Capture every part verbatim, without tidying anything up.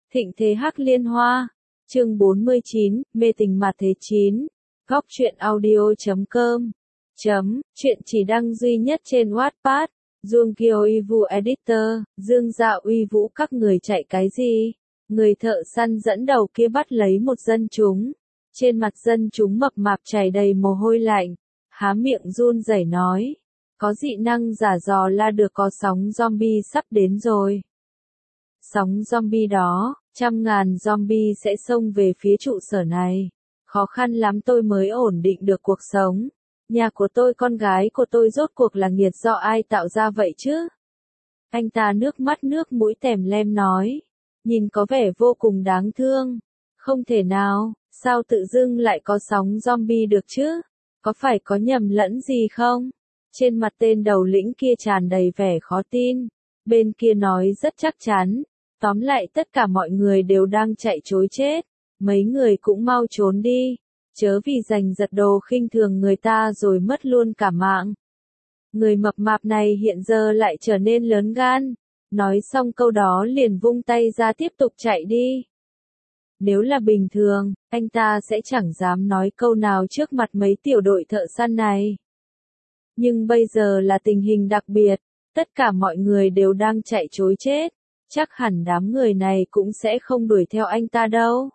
Thịnh thế Hắc Liên Hoa, chương bốn mươi chín, mê tình mặt thế chín, góc truyện audio chấm com, chấm, chuyện chỉ đăng duy nhất trên Wattpad, Junkyo Ivu Editor, Dương Dạ Uy Vũ các người chạy cái gì? Người thợ săn dẫn đầu kia bắt lấy một dân chúng. Trên mặt dân chúng mập mạp chảy đầy mồ hôi lạnh, há miệng run rẩy nói. Có dị năng giả dò la được có sóng zombie sắp đến rồi. Sóng zombie đó, trăm ngàn zombie sẽ xông về phía trụ sở này. Khó khăn lắm tôi mới ổn định được cuộc sống. Nhà của tôi, con gái của tôi rốt cuộc là nghiệt do ai tạo ra vậy chứ? Anh ta nước mắt nước mũi tèm lem nói. Nhìn có vẻ vô cùng đáng thương. Không thể nào, sao tự dưng lại có sóng zombie được chứ? Có phải có nhầm lẫn gì không? Trên mặt tên đầu lĩnh kia tràn đầy vẻ khó tin. Bên kia nói rất chắc chắn. Tóm lại tất cả mọi người đều đang chạy trối chết. Mấy người cũng mau trốn đi. Chớ vì giành giật đồ khinh thường người ta rồi mất luôn cả mạng. Người mập mạp này hiện giờ lại trở nên lớn gan. Nói xong câu đó liền vung tay ra tiếp tục chạy đi. Nếu là bình thường, anh ta sẽ chẳng dám nói câu nào trước mặt mấy tiểu đội thợ săn này. Nhưng bây giờ là tình hình đặc biệt, tất cả mọi người đều đang chạy trối chết, chắc hẳn đám người này cũng sẽ không đuổi theo anh ta đâu.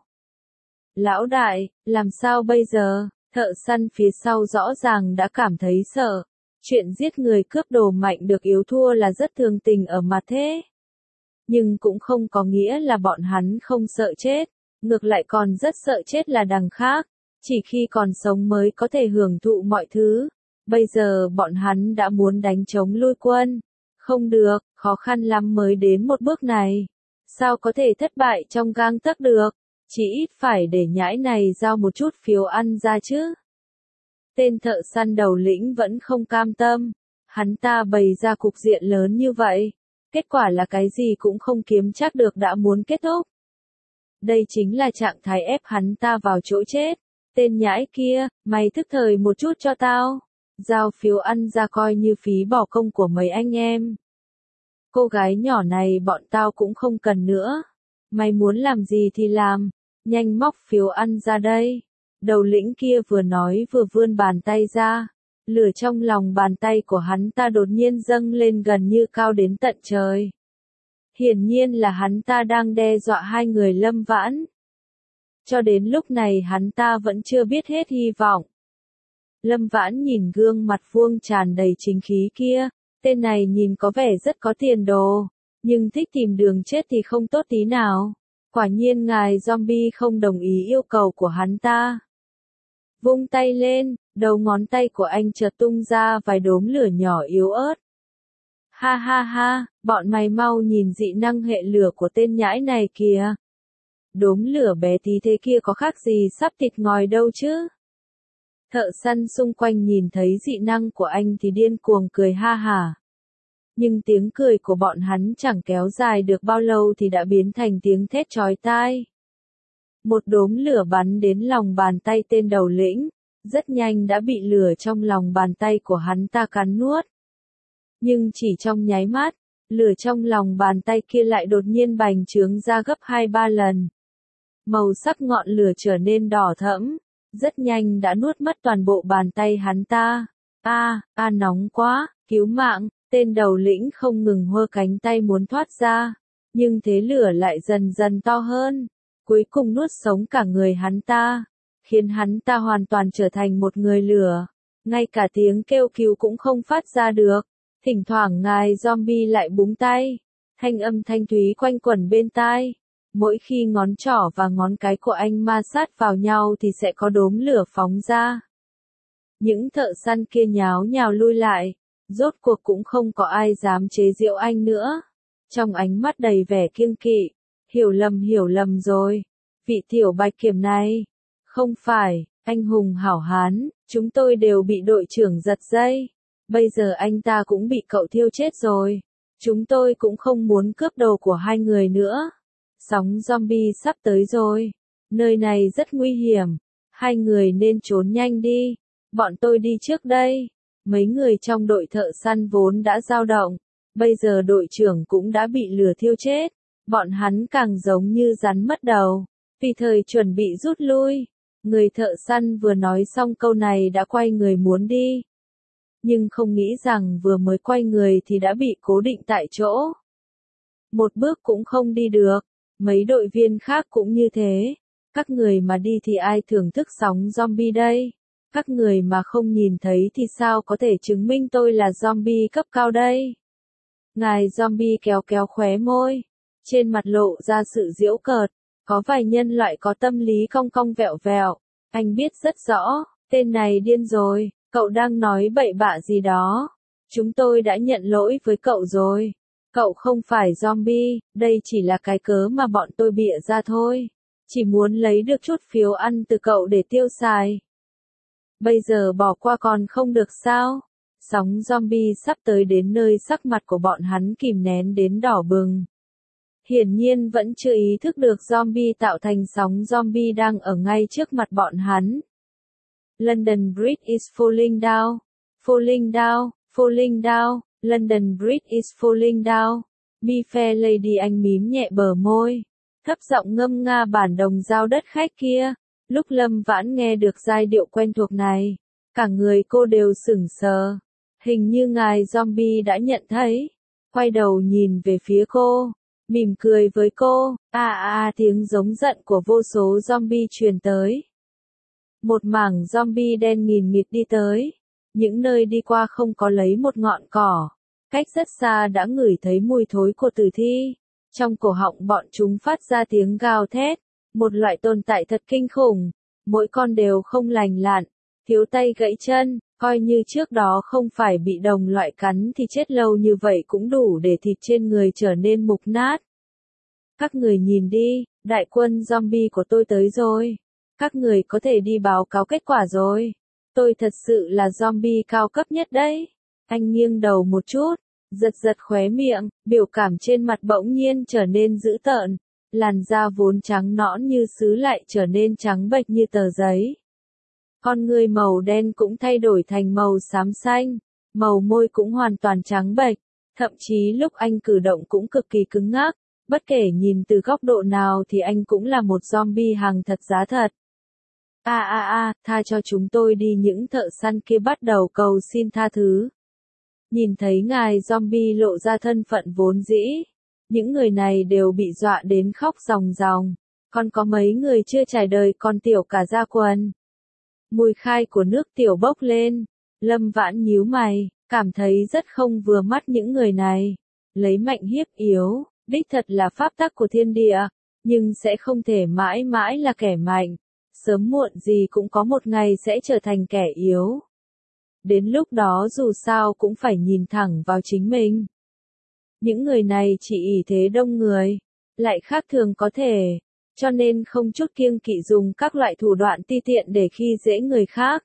Lão đại, làm sao bây giờ? Thợ săn phía sau rõ ràng đã cảm thấy sợ. Chuyện giết người cướp đồ mạnh được yếu thua là rất thường tình ở mặt thế. Nhưng cũng không có nghĩa là bọn hắn không sợ chết, ngược lại còn rất sợ chết là đằng khác. Chỉ khi còn sống mới có thể hưởng thụ mọi thứ. Bây giờ bọn hắn đã muốn đánh chống lui quân. Không được, khó khăn lắm mới đến một bước này. Sao có thể thất bại trong gang tấc được? Chỉ ít phải để nhãi này giao một chút phiếu ăn ra chứ. Tên thợ săn đầu lĩnh vẫn không cam tâm. Hắn ta bày ra cục diện lớn như vậy. Kết quả là cái gì cũng không kiếm chắc được đã muốn kết thúc. Đây chính là trạng thái ép hắn ta vào chỗ chết. Tên nhãi kia, mày thức thời một chút cho tao. Giao phiếu ăn ra coi như phí bỏ công của mấy anh em. Cô gái nhỏ này bọn tao cũng không cần nữa. Mày muốn làm gì thì làm. Nhanh móc phiếu ăn ra đây. Đầu lĩnh kia vừa nói vừa vươn bàn tay ra. Lửa trong lòng bàn tay của hắn ta đột nhiên dâng lên gần như cao đến tận trời. Hiển nhiên là hắn ta đang đe dọa hai người Lâm Vãn. Cho đến lúc này hắn ta vẫn chưa biết hết hy vọng. Lâm Vãn nhìn gương mặt vuông tràn đầy chính khí kia. Tên này nhìn có vẻ rất có tiền đồ. Nhưng thích tìm đường chết thì không tốt tí nào. Quả nhiên ngài zombie không đồng ý yêu cầu của hắn ta. Vung tay lên, đầu ngón tay của anh chợt tung ra vài đốm lửa nhỏ yếu ớt. Ha ha ha, bọn mày mau nhìn dị năng hệ lửa của tên nhãi này kìa. Đốm lửa bé tí thế kia có khác gì sắp thịt ngòi đâu chứ. Thợ săn xung quanh nhìn thấy dị năng của anh thì điên cuồng cười ha hả. Nhưng tiếng cười của bọn hắn chẳng kéo dài được bao lâu thì đã biến thành tiếng thét chói tai. Một đốm lửa bắn đến lòng bàn tay tên đầu lĩnh, rất nhanh đã bị lửa trong lòng bàn tay của hắn ta cắn nuốt. Nhưng chỉ trong nháy mắt, lửa trong lòng bàn tay kia lại đột nhiên bành trướng ra gấp hai ba lần. Màu sắc ngọn lửa trở nên đỏ thẫm, rất nhanh đã nuốt mất toàn bộ bàn tay hắn ta. A, a nóng quá, cứu mạng, tên đầu lĩnh không ngừng hơ cánh tay muốn thoát ra, nhưng thế lửa lại dần dần to hơn. Cuối cùng nuốt sống cả người hắn ta, khiến hắn ta hoàn toàn trở thành một người lửa, ngay cả tiếng kêu cứu cũng không phát ra được. Thỉnh thoảng ngài zombie lại búng tay, thanh âm thanh thúy quanh quẩn bên tai. Mỗi khi ngón trỏ và ngón cái của anh ma sát vào nhau thì sẽ có đốm lửa phóng ra. Những thợ săn kia nháo nhào lui lại, rốt cuộc cũng không có ai dám chế giễu anh nữa. Trong ánh mắt đầy vẻ kiêng kỵ. Hiểu lầm hiểu lầm rồi. Vị tiểu bạch kiểm này. Không phải, anh hùng hảo hán, chúng tôi đều bị đội trưởng giật dây. Bây giờ anh ta cũng bị cậu thiêu chết rồi. Chúng tôi cũng không muốn cướp đồ của hai người nữa. Sóng zombie sắp tới rồi. Nơi này rất nguy hiểm. Hai người nên trốn nhanh đi. Bọn tôi đi trước đây. Mấy người trong đội thợ săn vốn đã dao động. Bây giờ đội trưởng cũng đã bị lửa thiêu chết. bọn hắn càng giống như rắn mất đầu, tùy thời chuẩn bị rút lui. Người thợ săn vừa nói xong câu này đã quay người muốn đi. Nhưng không nghĩ rằng vừa mới quay người thì đã bị cố định tại chỗ. Một bước cũng không đi được, mấy đội viên khác cũng như thế. Các người mà đi thì ai thưởng thức sóng zombie đây? Các người mà không nhìn thấy thì sao có thể chứng minh tôi là zombie cấp cao đây? Ngài zombie kéo kéo khóe môi, trên mặt lộ ra sự giễu cợt. Có vài nhân loại có tâm lý cong cong vẹo vẹo. Anh biết rất rõ, tên này điên rồi, cậu đang nói bậy bạ gì đó. Chúng tôi đã nhận lỗi với cậu rồi. Cậu không phải zombie, đây chỉ là cái cớ mà bọn tôi bịa ra thôi. Chỉ muốn lấy được chút phiếu ăn từ cậu để tiêu xài. Bây giờ bỏ qua còn không được sao? Sóng zombie sắp tới đến nơi sắc mặt của bọn hắn kìm nén đến đỏ bừng. Hiển nhiên vẫn chưa ý thức được zombie tạo thành sóng zombie đang ở ngay trước mặt bọn hắn. London Bridge is falling down. Falling down, falling down, London Bridge is falling down. Mi Fair Lady anh mím nhẹ bờ môi, thấp giọng ngâm nga bản đồng dao đất khách kia. Lúc Lâm Vãn nghe được giai điệu quen thuộc này, cả người cô đều sững sờ. Hình như ngài zombie đã nhận thấy, quay đầu nhìn về phía cô, mỉm cười với cô. A a a tiếng giống giận của vô số zombie truyền tới. Một mảng zombie đen nghìn nghịt đi tới. Những nơi đi qua không có lấy một ngọn cỏ. Cách rất xa đã ngửi thấy mùi thối của tử thi. Trong cổ họng bọn chúng phát ra tiếng gào thét. Một loại tồn tại thật kinh khủng. Mỗi con đều không lành lặn, thiếu tay gãy chân. Coi như trước đó không phải bị đồng loại cắn thì chết lâu như vậy cũng đủ để thịt trên người trở nên mục nát. Các người nhìn đi, đại quân zombie của tôi tới rồi. Các người có thể đi báo cáo kết quả rồi. Tôi thật sự là zombie cao cấp nhất đấy. Anh nghiêng đầu một chút, giật giật khóe miệng, biểu cảm trên mặt bỗng nhiên trở nên dữ tợn. Làn da vốn trắng nõn như sứ lại trở nên trắng bệch như tờ giấy. Con người màu đen cũng thay đổi thành màu xám xanh, màu môi cũng hoàn toàn trắng bệch, thậm chí lúc anh cử động cũng cực kỳ cứng ngắc, bất kể nhìn từ góc độ nào thì anh cũng là một zombie hàng thật giá thật. A a a, tha cho chúng tôi đi, những thợ săn kia bắt đầu cầu xin tha thứ. Nhìn thấy ngài zombie lộ ra thân phận vốn dĩ, những người này đều bị dọa đến khóc ròng ròng, còn có mấy người chưa trải đời còn tiểu cả da quần. Mùi khai của nước tiểu bốc lên, Lâm Vãn nhíu mày, cảm thấy rất không vừa mắt những người này. Lấy mạnh hiếp yếu, đích thật là pháp tắc của thiên địa, nhưng sẽ không thể mãi mãi là kẻ mạnh. Sớm muộn gì cũng có một ngày sẽ trở thành kẻ yếu. Đến lúc đó dù sao cũng phải nhìn thẳng vào chính mình. Những người này chỉ ỷ thế đông người, lại khác thường có thể, cho nên không chút kiêng kỵ dùng các loại thủ đoạn ti tiện để khi dễ người khác.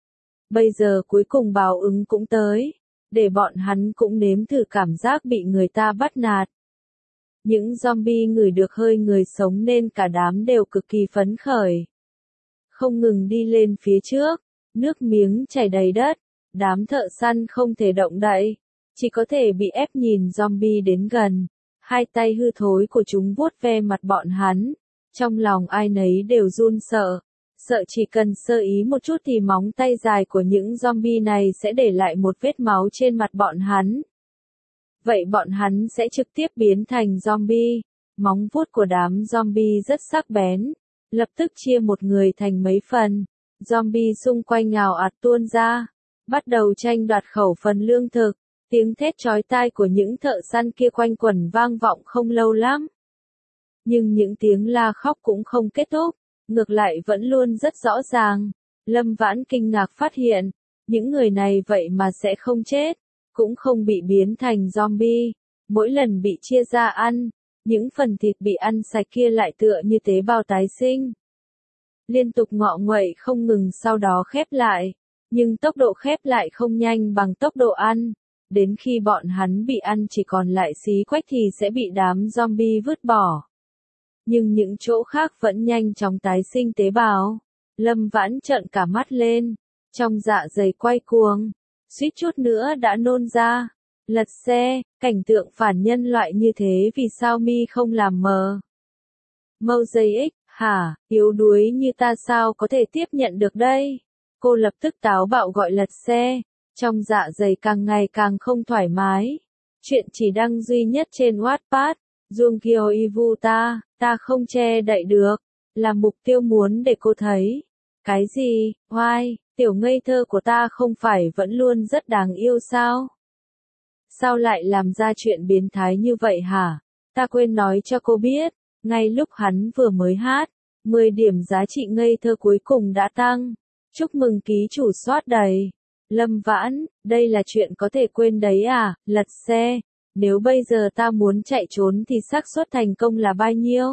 Bây giờ cuối cùng báo ứng cũng tới, để bọn hắn cũng nếm thử cảm giác bị người ta bắt nạt. Những zombie ngửi được hơi người sống nên cả đám đều cực kỳ phấn khởi. Không ngừng đi lên phía trước, nước miếng chảy đầy đất, đám thợ săn không thể động đậy, chỉ có thể bị ép nhìn zombie đến gần. Hai tay hư thối của chúng vuốt ve mặt bọn hắn, trong lòng ai nấy đều run sợ, sợ chỉ cần sơ ý một chút thì móng tay dài của những zombie này sẽ để lại một vết máu trên mặt bọn hắn. Vậy bọn hắn sẽ trực tiếp biến thành zombie. Móng vuốt của đám zombie rất sắc bén, lập tức chia một người thành mấy phần. Zombie xung quanh ào ạt tuôn ra, bắt đầu tranh đoạt khẩu phần lương thực. Tiếng thét chói tai của những thợ săn kia quanh quẩn vang vọng không lâu lắm. Nhưng những tiếng la khóc cũng không kết thúc, ngược lại vẫn luôn rất rõ ràng. Lâm Vãn kinh ngạc phát hiện, những người này vậy mà sẽ không chết, cũng không bị biến thành zombie. Mỗi lần bị chia ra ăn, những phần thịt bị ăn sạch kia lại tựa như tế bào tái sinh. Liên tục ngọ nguậy không ngừng, sau đó khép lại, nhưng tốc độ khép lại không nhanh bằng tốc độ ăn. Đến khi bọn hắn bị ăn chỉ còn lại xí quách thì sẽ bị đám zombie vứt bỏ. Nhưng những chỗ khác vẫn nhanh chóng tái sinh tế bào. Lâm Vãn trợn cả mắt lên, trong dạ dày quay cuồng, suýt chút nữa đã nôn ra. Lật xe, cảnh tượng phản nhân loại như thế vì sao mi không làm mờ? Mosaic, hả, yếu đuối như ta sao có thể tiếp nhận được đây? Cô lập tức táo bạo gọi lật xe, trong dạ dày càng ngày càng không thoải mái. Chuyện chỉ đăng duy nhất trên Wattpad, Jungkyo Ivuta, ta không che đậy được, là mục tiêu muốn để cô thấy. Cái gì, oai, tiểu ngây thơ của ta không phải vẫn luôn rất đáng yêu sao? Sao lại làm ra chuyện biến thái như vậy hả? Ta quên nói cho cô biết, ngay lúc hắn vừa mới hát, mười điểm giá trị ngây thơ cuối cùng đã tăng. Chúc mừng ký chủ soát đầy. Lâm Vãn, đây là chuyện có thể quên đấy à, lật xe. Nếu bây giờ ta muốn chạy trốn thì xác suất thành công là bao nhiêu?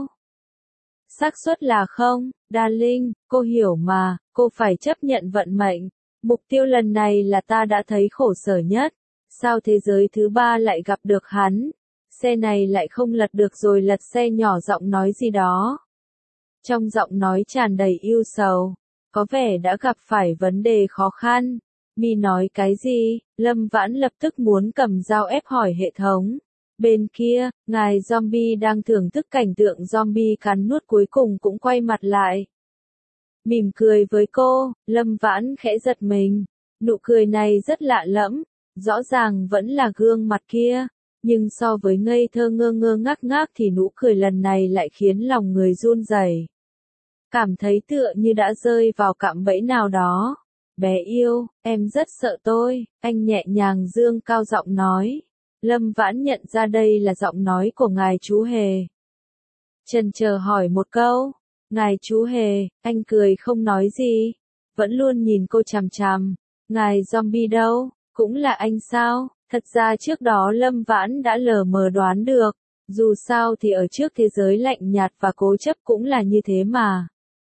Xác suất là không, darling, cô hiểu mà, cô phải chấp nhận vận mệnh. Mục tiêu lần này là ta đã thấy khổ sở nhất. Sao thế giới thứ ba lại gặp được hắn? Xe này lại không lật được rồi, lật xe nhỏ giọng nói gì đó. Trong giọng nói tràn đầy ưu sầu, có vẻ đã gặp phải vấn đề khó khăn. Mi nói cái gì? Lâm Vãn lập tức muốn cầm dao ép hỏi hệ thống. Bên kia, ngài zombie đang thưởng thức cảnh tượng zombie cắn nuốt cuối cùng cũng quay mặt lại. Mỉm cười với cô, Lâm Vãn khẽ giật mình. Nụ cười này rất lạ lẫm, rõ ràng vẫn là gương mặt kia. Nhưng so với ngây thơ ngơ ngơ ngác ngác thì nụ cười lần này lại khiến lòng người run rẩy. Cảm thấy tựa như đã rơi vào cạm bẫy nào đó. Bé yêu, em rất sợ tôi, anh nhẹ nhàng dương cao giọng nói. Lâm Vãn nhận ra đây là giọng nói của ngài chú hề. Chần chờ hỏi một câu, ngài chú hề, anh cười không nói gì, vẫn luôn nhìn cô chằm chằm. Ngài zombie đâu, cũng là anh sao? Thật ra trước đó Lâm Vãn đã lờ mờ đoán được, dù sao thì ở trước thế giới lạnh nhạt và cố chấp cũng là như thế mà.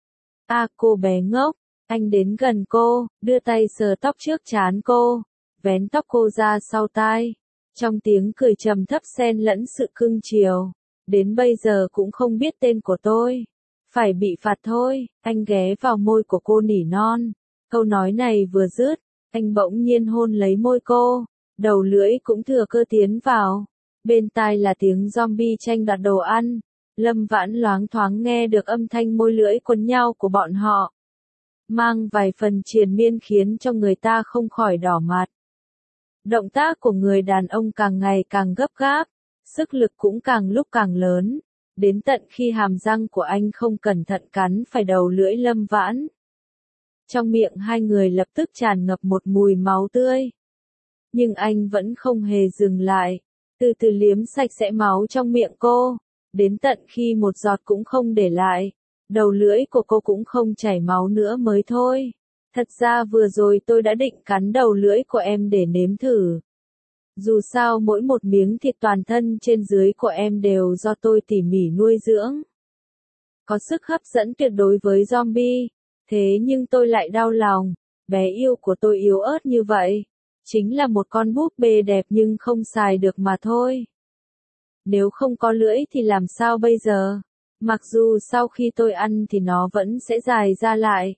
À cô bé ngốc, anh đến gần cô, đưa tay sờ tóc trước trán cô, vén tóc cô ra sau tai. Trong tiếng cười trầm thấp xen lẫn sự cưng chiều, đến bây giờ cũng không biết tên của tôi. Phải bị phạt thôi, anh ghé vào môi của cô nỉ non. Câu nói này vừa dứt, anh bỗng nhiên hôn lấy môi cô, đầu lưỡi cũng thừa cơ tiến vào. Bên tai là tiếng zombie tranh đoạt đồ ăn. Lâm Vãn loáng thoáng nghe được âm thanh môi lưỡi quấn nhau của bọn họ. Mang vài phần triền miên khiến cho người ta không khỏi đỏ mặt. Động tác của người đàn ông càng ngày càng gấp gáp, sức lực cũng càng lúc càng lớn, đến tận khi hàm răng của anh không cẩn thận cắn phải đầu lưỡi Lâm Vãn. Trong miệng hai người lập tức tràn ngập một mùi máu tươi. Nhưng anh vẫn không hề dừng lại, từ từ liếm sạch sẽ máu trong miệng cô, đến tận khi một giọt cũng không để lại, đầu lưỡi của cô cũng không chảy máu nữa mới thôi. Thật ra vừa rồi tôi đã định cắn đầu lưỡi của em để nếm thử. Dù sao mỗi một miếng thịt toàn thân trên dưới của em đều do tôi tỉ mỉ nuôi dưỡng. Có sức hấp dẫn tuyệt đối với zombie. Thế nhưng tôi lại đau lòng, bé yêu của tôi yếu ớt như vậy. Chính là một con búp bê đẹp nhưng không xài được mà thôi. Nếu không có lưỡi thì làm sao bây giờ? Mặc dù sau khi tôi ăn thì nó vẫn sẽ dài ra lại.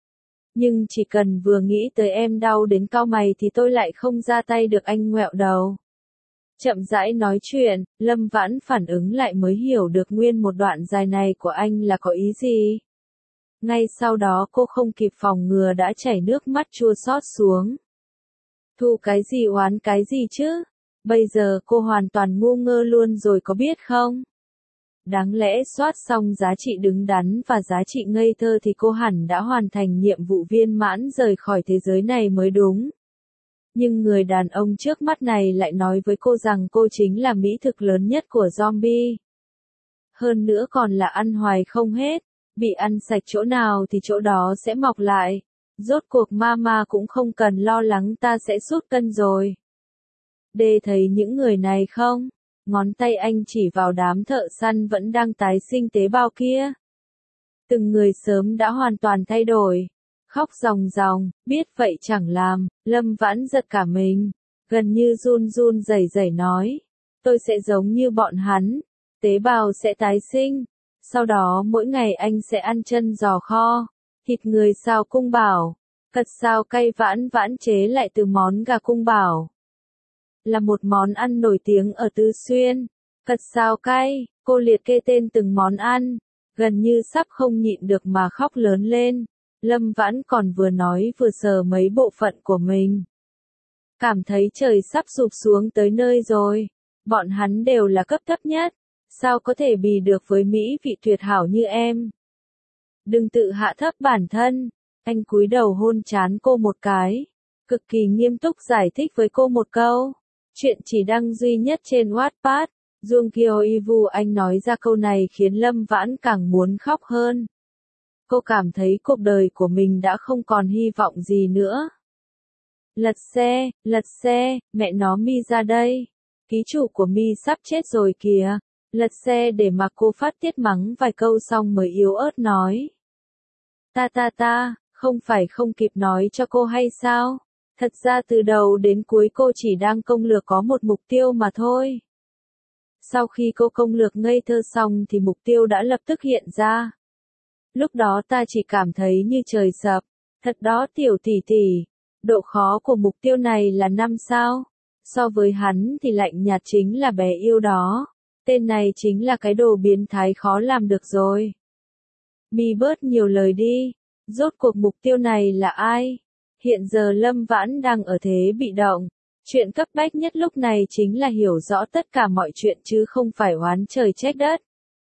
Nhưng chỉ cần vừa nghĩ tới em đau đến cau mày thì tôi lại không ra tay được, anh ngoẹo đầu. Chậm rãi nói chuyện, Lâm Vãn phản ứng lại mới hiểu được nguyên một đoạn dài này của anh là có ý gì. Ngay sau đó cô không kịp phòng ngừa đã chảy nước mắt chua xót xuống. Thu cái gì oán cái gì chứ? Bây giờ cô hoàn toàn ngu ngơ luôn rồi có biết không? Đáng lẽ soát xong giá trị đứng đắn và giá trị ngây thơ thì cô hẳn đã hoàn thành nhiệm vụ viên mãn rời khỏi thế giới này mới đúng. Nhưng người đàn ông trước mắt này lại nói với cô rằng cô chính là mỹ thực lớn nhất của zombie. Hơn nữa còn là ăn hoài không hết, bị ăn sạch chỗ nào thì chỗ đó sẽ mọc lại. Rốt cuộc mama cũng không cần lo lắng ta sẽ sút cân rồi. Đê thấy những người này không? Ngón tay anh chỉ vào đám thợ săn vẫn đang tái sinh tế bào kia. Từng người sớm đã hoàn toàn thay đổi. Khóc ròng ròng, biết vậy chẳng làm, Lâm Vãn giật cả mình. Gần như run run rẩy rẩy nói. Tôi sẽ giống như bọn hắn. Tế bào sẽ tái sinh. Sau đó mỗi ngày anh sẽ ăn chân giò kho. Thịt người xào cung bảo. Cật xào cay Vãn Vãn chế lại từ món gà cung bảo. là một món ăn nổi tiếng ở Tứ Xuyên. Cật xào cay, cô liệt kê tên từng món ăn, gần như sắp không nhịn được mà khóc lớn lên. Lâm Vãn còn vừa nói vừa sờ mấy bộ phận của mình. Cảm thấy trời sắp sụp xuống tới nơi rồi. Bọn hắn đều là cấp thấp nhất. Sao có thể bì được với mỹ vị tuyệt hảo như em? Đừng tự hạ thấp bản thân. Anh cúi đầu hôn trán cô một cái. Cực kỳ nghiêm túc giải thích với cô một câu. Chuyện chỉ đăng duy nhất trên Wattpad. Jungkyo Ivu anh nói ra câu này khiến Lâm Vãn càng muốn khóc hơn. Cô cảm thấy cuộc đời của mình đã không còn hy vọng gì nữa. Lật xe, lật xe, mẹ nó Mi ra đây. Ký chủ của Mi sắp chết rồi kìa. Lật xe để mà cô phát tiết mắng vài câu xong mới yếu ớt nói. Ta ta ta, không phải không kịp nói cho cô hay sao? Thật ra từ đầu đến cuối cô chỉ đang công lược có một mục tiêu mà thôi. Sau khi cô công lược ngây thơ xong thì mục tiêu đã lập tức hiện ra. Lúc đó ta chỉ cảm thấy như trời sập. Thật đó tiểu tỷ tỷ. Độ khó của mục tiêu này là năm sao. So với hắn thì lạnh nhạt chính là bé yêu đó. Tên này chính là cái đồ biến thái khó làm được rồi. Mi bớt nhiều lời đi. Rốt cuộc mục tiêu này là ai? Hiện giờ Lâm Vãn đang ở thế bị động. Chuyện cấp bách nhất lúc này chính là hiểu rõ tất cả mọi chuyện chứ không phải oán trời trách đất.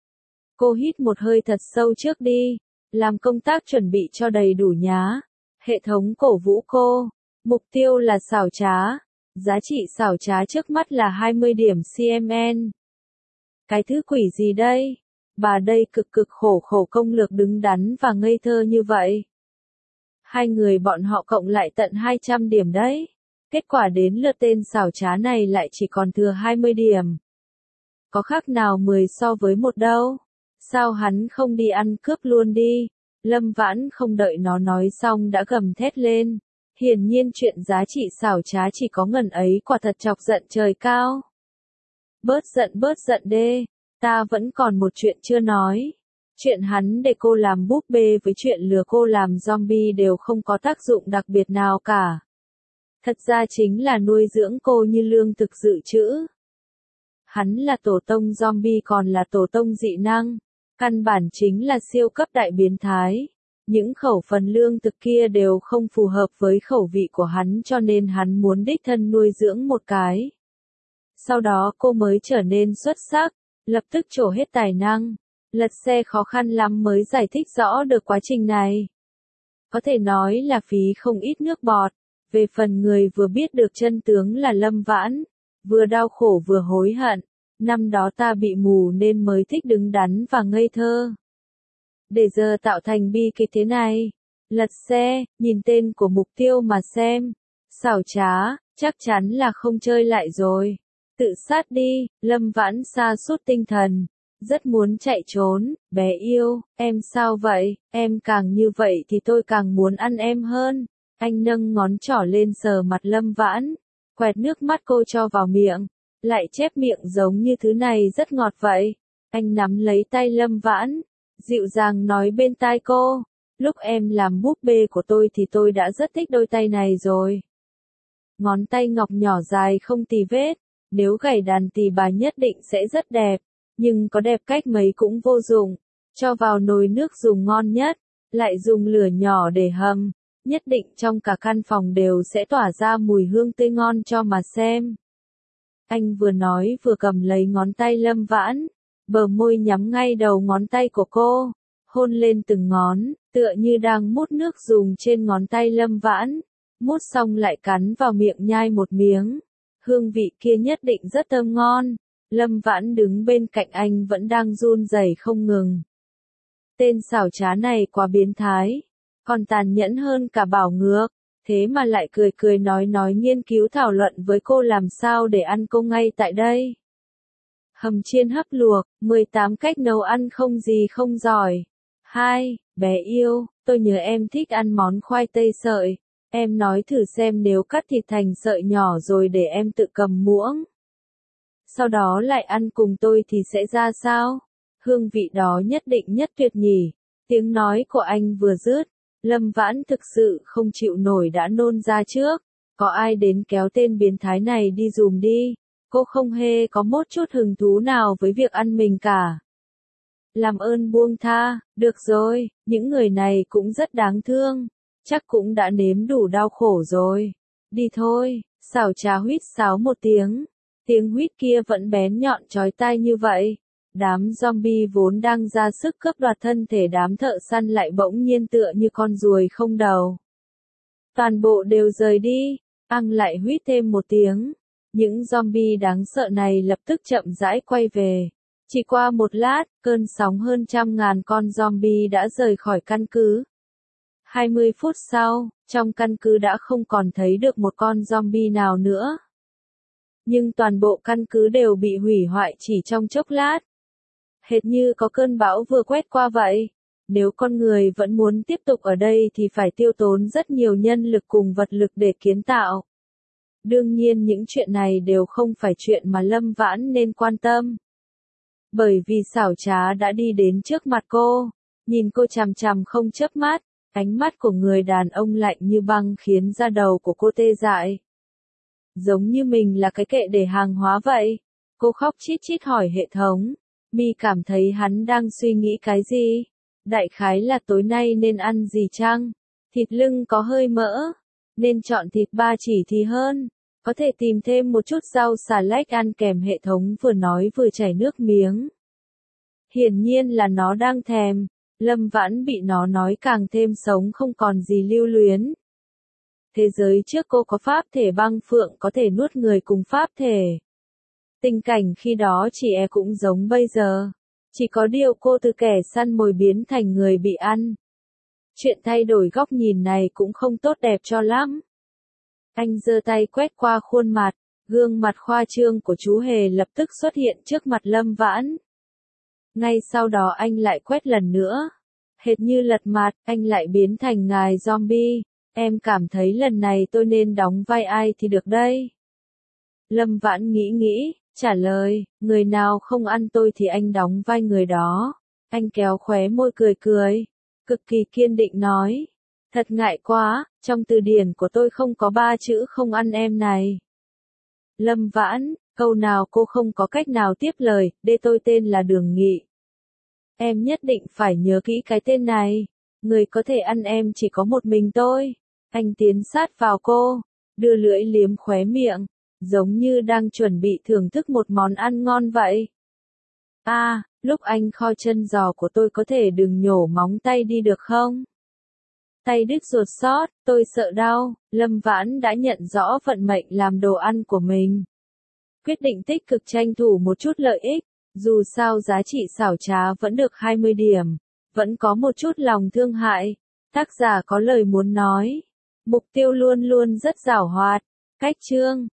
Cô hít một hơi thật sâu trước đi. Làm công tác chuẩn bị cho đầy đủ nhá. Hệ thống cổ vũ cô. Mục tiêu là xảo trá. Giá trị xảo trá trước mắt là hai mươi điểm xê em en. Cái thứ quỷ gì đây? Bà đây cực cực khổ khổ công lược đứng đắn và ngây thơ như vậy. Hai người bọn họ cộng lại tận hai trăm điểm đấy. Kết quả đến lượt tên xảo trá này lại chỉ còn thừa hai mươi điểm. Có khác nào mười so với một đâu. Sao hắn không đi ăn cướp luôn đi? Lâm Vãn không đợi nó nói xong đã gầm thét lên. Hiển nhiên chuyện giá trị xảo trá chỉ có ngần ấy quả thật chọc giận trời cao. Bớt giận bớt giận đê, ta vẫn còn một chuyện chưa nói. Chuyện hắn để cô làm búp bê với chuyện lừa cô làm zombie đều không có tác dụng đặc biệt nào cả. Thật ra chính là nuôi dưỡng cô như lương thực dự trữ. Hắn là tổ tông zombie còn là tổ tông dị năng. Căn bản chính là siêu cấp đại biến thái. Những khẩu phần lương thực kia đều không phù hợp với khẩu vị của hắn cho nên hắn muốn đích thân nuôi dưỡng một cái. Sau đó cô mới trở nên xuất sắc, lập tức trổ hết tài năng. Lật xe khó khăn lắm mới giải thích rõ được quá trình này. Có thể nói là phí không ít nước bọt. Về phần người vừa biết được chân tướng là Lâm Vãn, vừa đau khổ vừa hối hận. Năm đó ta bị mù nên mới thích đứng đắn và ngây thơ. Để giờ tạo thành bi kịch thế này. Lật xe, nhìn tên của mục tiêu mà xem. Xảo trá, chắc chắn là không chơi lại rồi. Tự sát đi, Lâm Vãn sa sút tinh thần. Rất muốn chạy trốn, bé yêu, em sao vậy, em càng như vậy thì tôi càng muốn ăn em hơn. Anh nâng ngón trỏ lên sờ mặt Lâm Vãn, quẹt nước mắt cô cho vào miệng, lại chép miệng giống như thứ này rất ngọt vậy. Anh nắm lấy tay Lâm Vãn, dịu dàng nói bên tai cô, lúc em làm búp bê của tôi thì tôi đã rất thích đôi tay này rồi. Ngón tay ngọc nhỏ dài không tì vết, nếu gảy đàn thì bà nhất định sẽ rất đẹp, nhưng có đẹp cách mấy cũng vô dụng. Cho vào nồi nước dùng ngon nhất, lại dùng lửa nhỏ để hầm, nhất định trong cả căn phòng đều sẽ tỏa ra mùi hương tươi ngon cho mà xem. Anh vừa nói vừa cầm lấy ngón tay Lâm Vãn, bờ môi nhắm ngay đầu ngón tay của cô, hôn lên từng ngón, tựa như đang mút nước dùng trên ngón tay Lâm Vãn, mút xong lại cắn vào miệng nhai một miếng. Hương vị kia nhất định rất thơm ngon. Lâm Vãn đứng bên cạnh anh vẫn đang run rẩy không ngừng. Tên xảo trá này quá biến thái, còn tàn nhẫn hơn cả Bảo Ngược, thế mà lại cười cười nói nói nghiên cứu thảo luận với cô làm sao để ăn cô ngay tại đây. Hầm chiên hấp luộc, mười tám cách nấu ăn không gì không giỏi. hai. Bé yêu, tôi nhớ em thích ăn món khoai tây sợi. Em nói thử xem nếu cắt thịt thành sợi nhỏ rồi để em tự cầm muỗng. Sau đó lại ăn cùng tôi thì sẽ ra sao? Hương vị đó nhất định nhất tuyệt nhỉ. Tiếng nói của anh vừa dứt, Lâm Vãn thực sự không chịu nổi đã nôn ra trước. có ai đến kéo tên biến thái này đi dùm đi. Cô không hề có một chút hứng thú nào với việc ăn mình cả. Làm ơn buông tha, được rồi, những người này cũng rất đáng thương. Chắc cũng đã nếm đủ đau khổ rồi. Đi thôi, xảo trá huýt sáo một tiếng. Tiếng huýt kia vẫn bén nhọn chói tai như vậy. Đám zombie vốn đang ra sức cướp đoạt thân thể đám thợ săn lại bỗng nhiên tựa như con ruồi không đầu. Toàn bộ đều rời đi, Ang lại huýt thêm một tiếng. Những zombie đáng sợ này lập tức chậm rãi quay về. Chỉ qua một lát, cơn sóng hơn trăm ngàn con zombie đã rời khỏi căn cứ. hai mươi phút sau, trong căn cứ đã không còn thấy được một con zombie nào nữa. Nhưng toàn bộ căn cứ đều bị hủy hoại chỉ trong chốc lát. Hệt như có cơn bão vừa quét qua vậy. Nếu con người vẫn muốn tiếp tục ở đây thì phải tiêu tốn rất nhiều nhân lực cùng vật lực để kiến tạo. Đương nhiên những chuyện này đều không phải chuyện mà Lâm Vãn nên quan tâm. Bởi vì xảo trá đã đi đến trước mặt cô, nhìn cô chằm chằm không chớp mắt, ánh mắt của người đàn ông lạnh như băng khiến da đầu của cô tê dại. Giống như mình là cái kệ để hàng hóa vậy. Cô khóc chít chít hỏi hệ thống. Mi cảm thấy hắn đang suy nghĩ cái gì? Đại khái là tối nay nên ăn gì chăng? Thịt lưng có hơi mỡ, nên chọn thịt ba chỉ thì hơn. Có thể tìm thêm một chút rau xà lách ăn kèm, hệ thống vừa nói vừa chảy nước miếng. Hiển nhiên là nó đang thèm. Lâm Vãn bị nó nói càng thêm sống không còn gì lưu luyến. Thế giới trước cô có pháp thể băng phượng có thể nuốt người cùng pháp thể. Tình cảnh khi đó chị e cũng giống bây giờ. Chỉ có điều cô từ kẻ săn mồi biến thành người bị ăn. Chuyện thay đổi góc nhìn này cũng không tốt đẹp cho lắm. Anh giơ tay quét qua khuôn mặt, gương mặt khoa trương của chú hề lập tức xuất hiện trước mặt Lâm Vãn. Ngay sau đó anh lại quét lần nữa. Hệt như lật mặt, anh lại biến thành ngài zombie. Em cảm thấy lần này tôi nên đóng vai ai thì được đây? Lâm Vãn nghĩ nghĩ, trả lời, người nào không ăn tôi thì anh đóng vai người đó. Anh kéo khóe môi cười cười, cực kỳ kiên định nói. Thật ngại quá, trong từ điển của tôi không có ba chữ không ăn em này. Lâm Vãn, câu nào cô không có cách nào tiếp lời, để tôi tên là Đường Nghị. Em nhất định phải nhớ kỹ cái tên này. Người có thể ăn em chỉ có một mình tôi. Anh tiến sát vào cô, đưa lưỡi liếm khóe miệng, giống như đang chuẩn bị thưởng thức một món ăn ngon vậy. À, lúc anh kho chân giò của tôi có thể đừng nhổ móng tay đi được không? Tay đứt ruột sót, tôi sợ đau. Lâm Vãn đã nhận rõ vận mệnh làm đồ ăn của mình. Quyết định tích cực tranh thủ một chút lợi ích. Dù sao giá trị xảo trá vẫn được hai mươi điểm. Vẫn có một chút lòng thương hại. Tác giả có lời muốn nói. Mục tiêu luôn luôn rất giảo hoạt. Cách chương